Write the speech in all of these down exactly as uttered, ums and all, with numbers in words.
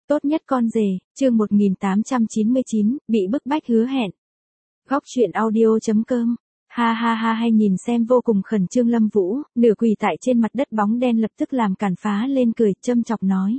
Tốt nhất con rể, chương một nghìn tám trăm chín mươi chín, bị bức bách hứa hẹn. Góc truyện audio.com. Ha ha ha hay nhìn xem vô cùng khẩn trương Lâm Vũ, nửa quỳ tại trên mặt đất bóng đen lập tức làm cản phá lên cười, châm chọc nói.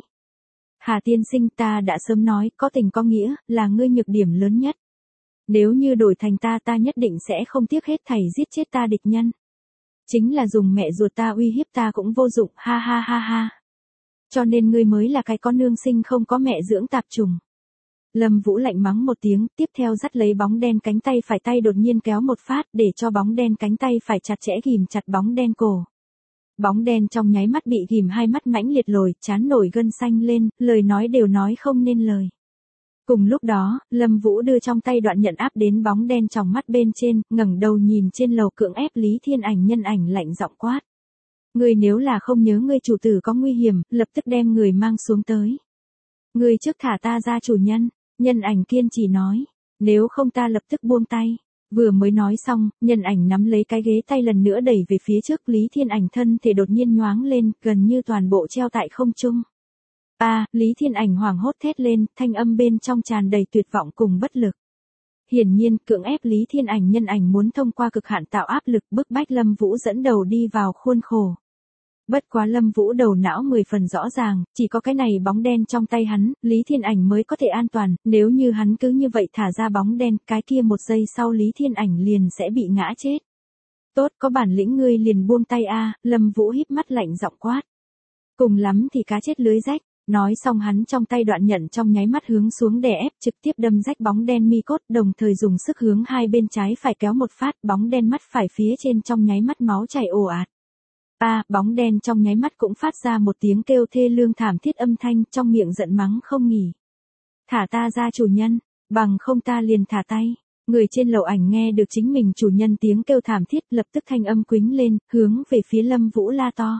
Hà tiên sinh, ta đã sớm nói, có tình có nghĩa, là ngươi nhược điểm lớn nhất. Nếu như đổi thành ta ta nhất định sẽ không tiếc hết thảy giết chết ta địch nhân. Chính là dùng mẹ ruột ta uy hiếp ta cũng vô dụng, ha ha ha ha. Cho nên ngươi mới là cái con nương sinh không có mẹ dưỡng tạp trùng. Lâm Vũ lạnh mắng một tiếng, tiếp theo dắt lấy bóng đen cánh tay phải tay đột nhiên kéo một phát để cho bóng đen cánh tay phải chặt chẽ ghìm chặt bóng đen cổ. Bóng đen trong nháy mắt bị ghìm hai mắt mãnh liệt lồi, trán nổi gân xanh lên, lời nói đều nói không nên lời. Cùng lúc đó, Lâm Vũ đưa trong tay đoạn nhận áp đến bóng đen trong mắt bên trên, ngẩng đầu nhìn trên lầu cưỡng ép Lý Thiên Ảnh nhân ảnh lạnh giọng quát. Ngươi nếu là không nhớ ngươi chủ tử có nguy hiểm, lập tức đem người mang xuống tới. Ngươi trước thả ta ra chủ nhân, nhân ảnh kiên trì nói, nếu không ta lập tức buông tay. Vừa mới nói xong, nhân ảnh nắm lấy cái ghế tay lần nữa đẩy về phía trước, Lý Thiên Ảnh thân thể đột nhiên nhoáng lên, gần như toàn bộ treo tại không trung. A, à, Lý Thiên Ảnh hoảng hốt thét lên, thanh âm bên trong tràn đầy tuyệt vọng cùng bất lực. Hiển nhiên, cưỡng ép Lý Thiên Ảnh nhân ảnh muốn thông qua cực hạn tạo áp lực bức bách Lâm Vũ dẫn đầu đi vào khuôn khổ. Bất quá Lâm Vũ đầu não mười phần rõ ràng, chỉ có cái này bóng đen trong tay hắn, Lý Thiên Ảnh mới có thể an toàn, nếu như hắn cứ như vậy thả ra bóng đen, cái kia một giây sau Lý Thiên Ảnh liền sẽ bị ngã chết. Tốt, có bản lĩnh ngươi liền buông tay a, Lâm Vũ híp mắt lạnh giọng quát. Cùng lắm thì cá chết lưới rách. Nói xong hắn trong tay đoạn nhận trong nháy mắt hướng xuống đè ép, trực tiếp đâm rách bóng đen mi cốt, đồng thời dùng sức hướng hai bên trái phải kéo một phát, bóng đen mắt phải phía trên trong nháy mắt máu chảy ồ ạt. A, à, bóng đen trong nháy mắt cũng phát ra một tiếng kêu thê lương thảm thiết âm thanh, trong miệng giận mắng không nghỉ. Thả ta ra chủ nhân, bằng không ta liền thả tay. Người trên lầu ảnh nghe được chính mình chủ nhân tiếng kêu thảm thiết, lập tức thanh âm quĩnh lên, hướng về phía Lâm Vũ la to.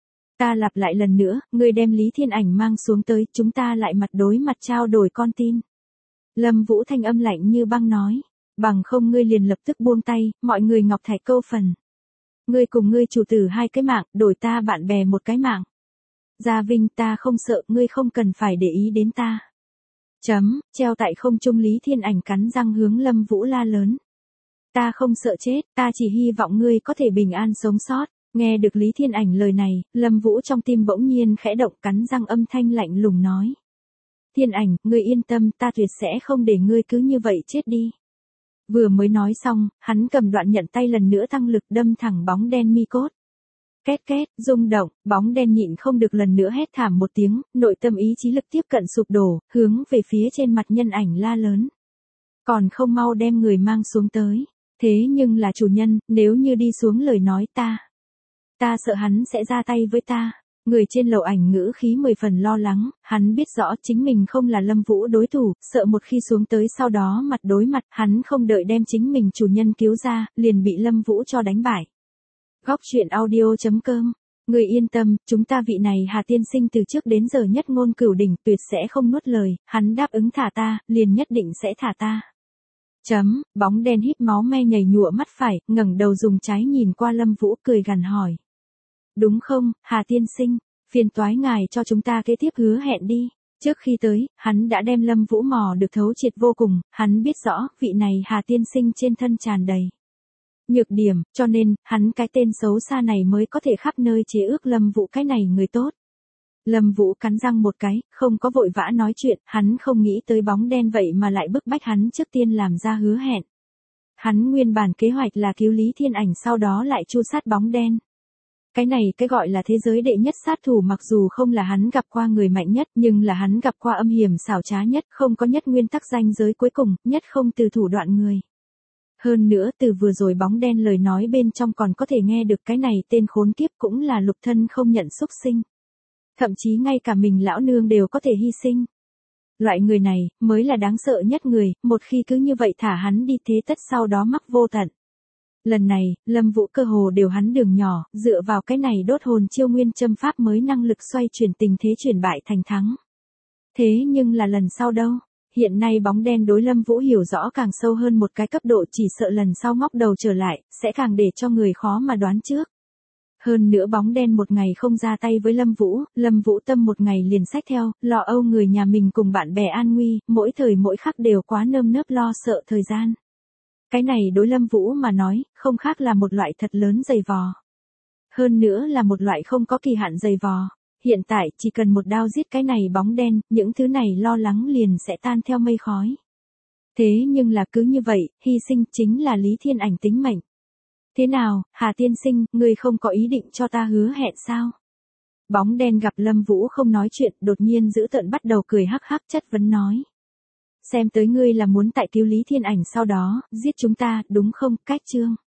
Ta lặp lại lần nữa, ngươi đem Lý Thiên Ảnh mang xuống tới, chúng ta lại mặt đối mặt trao đổi con tin. Lâm Vũ thanh âm lạnh như băng nói, bằng không ngươi liền lập tức buông tay, mọi người ngọc thạch câu phần. Ngươi cùng ngươi chủ tử hai cái mạng, đổi ta bạn bè một cái mạng. Gia Vinh, ta không sợ, ngươi không cần phải để ý đến ta. Chấm, treo tại không trung Lý Thiên Ảnh cắn răng hướng Lâm Vũ la lớn. Ta không sợ chết, ta chỉ hy vọng ngươi có thể bình an sống sót. Nghe được Lý Thiên Ảnh lời này, Lâm Vũ trong tim bỗng nhiên khẽ động, cắn răng âm thanh lạnh lùng nói. Thiên Ảnh, ngươi yên tâm, ta tuyệt sẽ không để ngươi cứ như vậy chết đi. Vừa mới nói xong, hắn cầm đoạn nhận tay lần nữa tăng lực đâm thẳng bóng đen mi cốt. Két két, rung động, bóng đen nhịn không được lần nữa hét thảm một tiếng, nội tâm ý chí lực tiếp cận sụp đổ, hướng về phía trên mặt nhân ảnh la lớn. Còn không mau đem người mang xuống tới. Thế nhưng là chủ nhân, nếu như đi xuống lời nói ta. Ta sợ hắn sẽ ra tay với ta. Người trên lầu ảnh ngữ khí mười phần lo lắng, hắn biết rõ chính mình không là Lâm Vũ đối thủ, sợ một khi xuống tới sau đó mặt đối mặt, hắn không đợi đem chính mình chủ nhân cứu ra, liền bị Lâm Vũ cho đánh bại. Góc truyện audio.com. Người yên tâm, chúng ta vị này Hà tiên sinh từ trước đến giờ nhất ngôn cửu đỉnh, tuyệt sẽ không nuốt lời, hắn đáp ứng thả ta, liền nhất định sẽ thả ta. Chấm, bóng đen hít máu me nhảy nhụa mắt phải, ngẩng đầu dùng trái nhìn qua Lâm Vũ cười gằn hỏi. Đúng không, Hà tiên sinh, phiền toái ngài cho chúng ta kế tiếp hứa hẹn đi. Trước khi tới, hắn đã đem Lâm Vũ mò được thấu triệt vô cùng, hắn biết rõ, vị này Hà tiên sinh trên thân tràn đầy nhược điểm, cho nên, hắn cái tên xấu xa này mới có thể khắp nơi chế ước Lâm Vũ cái này người tốt. Lâm Vũ cắn răng một cái, không có vội vã nói chuyện, hắn không nghĩ tới bóng đen vậy mà lại bức bách hắn trước tiên làm ra hứa hẹn. Hắn nguyên bản kế hoạch là cứu Lý Thiên Ảnh sau đó lại tru sát bóng đen. Cái này cái gọi là thế giới đệ nhất sát thủ mặc dù không là hắn gặp qua người mạnh nhất nhưng là hắn gặp qua âm hiểm xảo trá nhất, không có nhất nguyên tắc ranh giới cuối cùng, nhất không từ thủ đoạn người. Hơn nữa từ vừa rồi bóng đen lời nói bên trong còn có thể nghe được cái này tên khốn kiếp cũng là lục thân không nhận xúc sinh. Thậm chí ngay cả mình lão nương đều có thể hy sinh. Loại người này mới là đáng sợ nhất người, một khi cứ như vậy thả hắn đi thế tất sau đó mắc vô tận. Lần này, Lâm Vũ cơ hồ đều hắn đường nhỏ, dựa vào cái này đốt hồn chiêu nguyên châm pháp mới năng lực xoay chuyển tình thế chuyển bại thành thắng. Thế nhưng là lần sau đâu? Hiện nay bóng đen đối Lâm Vũ hiểu rõ càng sâu hơn một cái cấp độ, chỉ sợ lần sau ngóc đầu trở lại, sẽ càng để cho người khó mà đoán trước. Hơn nữa bóng đen một ngày không ra tay với Lâm Vũ, Lâm Vũ Tâm một ngày liền xách theo, lo âu người nhà mình cùng bạn bè an nguy, mỗi thời mỗi khắc đều quá nơm nớp lo sợ thời gian. Cái này đối Lâm Vũ mà nói, không khác là một loại thật lớn dày vò. Hơn nữa là một loại không có kỳ hạn dày vò. Hiện tại chỉ cần một đao giết cái này bóng đen, những thứ này lo lắng liền sẽ tan theo mây khói. Thế nhưng là cứ như vậy, hy sinh chính là Lý Thiên Ảnh tính mệnh. Thế nào, Hà tiên sinh, ngươi không có ý định cho ta hứa hẹn sao? Bóng đen gặp Lâm Vũ không nói chuyện, đột nhiên dữ tợn bắt đầu cười hắc hắc chất vấn nói. Xem tới ngươi là muốn tại cứu Lý Thiên Ảnh sau đó, giết chúng ta, đúng không, Cách Trương?